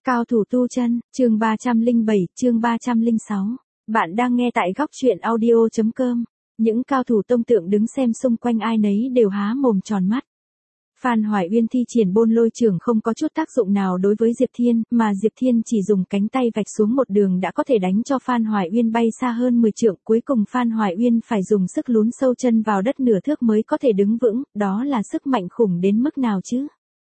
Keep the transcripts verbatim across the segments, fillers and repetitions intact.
Cao thủ tu chân, chương ba trăm lẻ bảy, chương ba trăm lẻ sáu. Bạn đang nghe tại góc truyện audio chấm com. Những cao thủ tông tượng đứng xem xung quanh ai nấy đều há mồm tròn mắt. Phan Hoài Uyên thi triển Bôn Lôi Trưởng không có chút tác dụng nào đối với Diệp Thiên, mà Diệp Thiên chỉ dùng cánh tay vạch xuống một đường đã có thể đánh cho Phan Hoài Uyên bay xa hơn mười trượng, cuối cùng Phan Hoài Uyên phải dùng sức lún sâu chân vào đất nửa thước mới có thể đứng vững, đó là sức mạnh khủng đến mức nào chứ?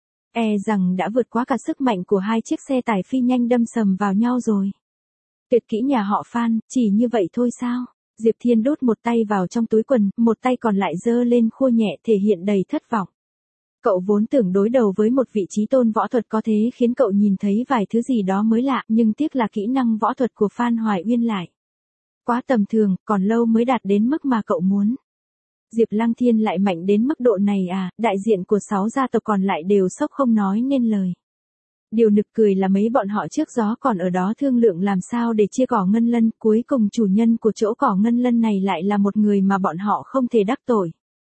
E rằng đã vượt quá cả sức mạnh của hai chiếc xe tải phi nhanh đâm sầm vào nhau rồi. Tuyệt kỹ nhà họ Phan, chỉ như vậy thôi sao? Diệp Thiên đút một tay vào trong túi quần, một tay còn lại giơ lên khua nhẹ thể hiện đầy thất vọng. Cậu vốn tưởng đối đầu với một vị trí tôn võ thuật có thế khiến cậu nhìn thấy vài thứ gì đó mới lạ, nhưng tiếc là kỹ năng võ thuật của Phan Hoài Uyên lại quá tầm thường, còn lâu mới đạt đến mức mà cậu muốn. Diệp Lăng Thiên lại mạnh đến mức độ này à, đại diện của sáu gia tộc còn lại đều sốc không nói nên lời. Điều nực cười là mấy bọn họ trước gió còn ở đó thương lượng làm sao để chia cỏ ngân lân, cuối cùng chủ nhân của chỗ cỏ ngân lân này lại là một người mà bọn họ không thể đắc tội.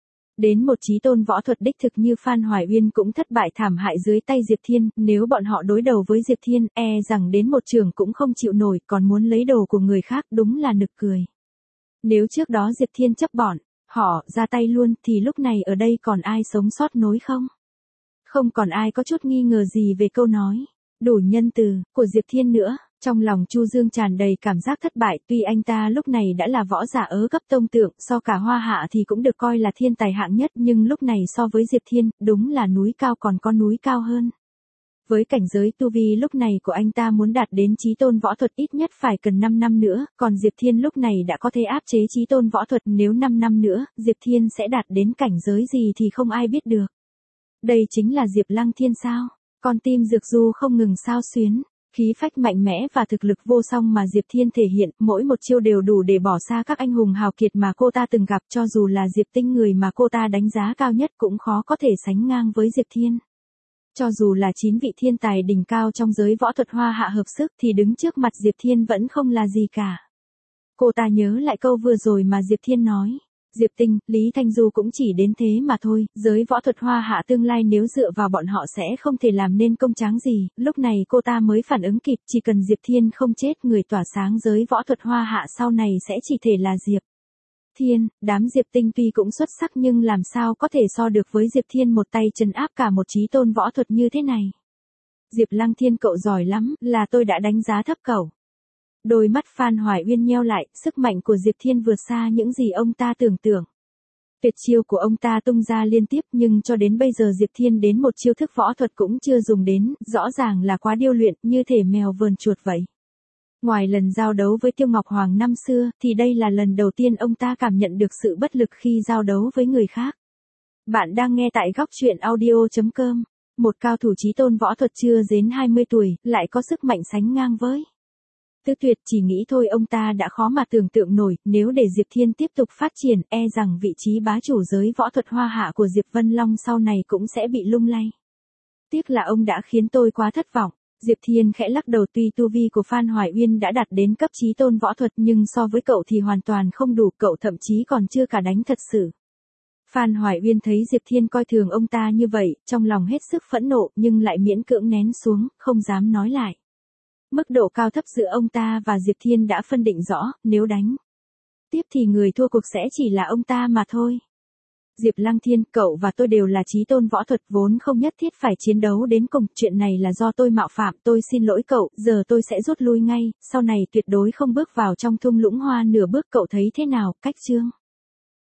Đến một chí tôn võ thuật đích thực như Phan Hoài Uyên cũng thất bại thảm hại dưới tay Diệp Thiên, nếu bọn họ đối đầu với Diệp Thiên, e rằng đến một trường cũng không chịu nổi, còn muốn lấy đồ của người khác, đúng là nực cười. Nếu trước đó Diệp Thiên chấp bọn họ ra tay luôn thì lúc này ở đây còn ai sống sót nối không? Không còn ai có chút nghi ngờ gì về câu nói đủ nhân từ của Diệp Thiên nữa. Trong lòng Chu Dương tràn đầy cảm giác thất bại, tuy anh ta lúc này đã là võ giả ở cấp tông tượng, so cả Hoa Hạ thì cũng được coi là thiên tài hạng nhất, nhưng lúc này so với Diệp Thiên, đúng là núi cao còn có núi cao hơn. Với cảnh giới tu vi lúc này của anh ta muốn đạt đến chí tôn võ thuật ít nhất phải cần năm năm nữa, còn Diệp Thiên lúc này đã có thể áp chế chí tôn võ thuật, nếu năm năm nữa, Diệp Thiên sẽ đạt đến cảnh giới gì thì không ai biết được. Đây chính là Diệp Lăng Thiên sao? Con tim Dược Du không ngừng xao xuyến. Khí phách mạnh mẽ và thực lực vô song mà Diệp Thiên thể hiện, mỗi một chiêu đều đủ để bỏ xa các anh hùng hào kiệt mà cô ta từng gặp, cho dù là Diệp Tinh người mà cô ta đánh giá cao nhất cũng khó có thể sánh ngang với Diệp Thiên. Cho dù là chín vị thiên tài đỉnh cao trong giới võ thuật Hoa Hạ hợp sức thì đứng trước mặt Diệp Thiên vẫn không là gì cả. Cô ta nhớ lại câu vừa rồi mà Diệp Thiên nói. Diệp Tinh, Lý Thanh Du cũng chỉ đến thế mà thôi, giới võ thuật Hoa Hạ tương lai nếu dựa vào bọn họ sẽ không thể làm nên công tráng gì, lúc này cô ta mới phản ứng kịp, chỉ cần Diệp Thiên không chết, người tỏa sáng giới võ thuật Hoa Hạ sau này sẽ chỉ thể là Diệp Thiên. Đám Diệp Tinh tuy cũng xuất sắc nhưng làm sao có thể so được với Diệp Thiên một tay trấn áp cả một chí tôn võ thuật như thế này. Diệp Lăng Thiên cậu giỏi lắm, là tôi đã đánh giá thấp cậu. Đôi mắt Phan Hoài Uyên nheo lại, sức mạnh của Diệp Thiên vượt xa những gì ông ta tưởng tượng. Tuyệt chiêu của ông ta tung ra liên tiếp nhưng cho đến bây giờ Diệp Thiên đến một chiêu thức võ thuật cũng chưa dùng đến, rõ ràng là quá điêu luyện, như thể mèo vờn chuột vậy. Ngoài lần giao đấu với Tiêu Ngọc Hoàng năm xưa, thì đây là lần đầu tiên ông ta cảm nhận được sự bất lực khi giao đấu với người khác. Bạn đang nghe tại góc truyện audio chấm com. Một cao thủ chí tôn võ thuật chưa đến hai mươi tuổi, lại có sức mạnh sánh ngang với Tư Tuyệt, chỉ nghĩ thôi ông ta đã khó mà tưởng tượng nổi, nếu để Diệp Thiên tiếp tục phát triển, e rằng vị trí bá chủ giới võ thuật Hoa Hạ của Diệp Vân Long sau này cũng sẽ bị lung lay. Tiếc là ông đã khiến tôi quá thất vọng. Diệp Thiên khẽ lắc đầu, tuy tu vi của Phan Hoài Uyên đã đạt đến cấp chí tôn võ thuật nhưng so với cậu thì hoàn toàn không đủ, cậu thậm chí còn chưa cả đánh thật sự. Phan Hoài Uyên thấy Diệp Thiên coi thường ông ta như vậy, trong lòng hết sức phẫn nộ nhưng lại miễn cưỡng nén xuống, không dám nói lại. Mức độ cao thấp giữa ông ta và Diệp Thiên đã phân định rõ, nếu đánh tiếp thì người thua cuộc sẽ chỉ là ông ta mà thôi. Diệp Lăng Thiên, cậu và tôi đều là chí tôn võ thuật, vốn không nhất thiết phải chiến đấu đến cùng, chuyện này là do tôi mạo phạm, tôi xin lỗi cậu, giờ tôi sẽ rút lui ngay, sau này tuyệt đối không bước vào trong thung lũng hoa nửa bước, cậu thấy thế nào, cách chương?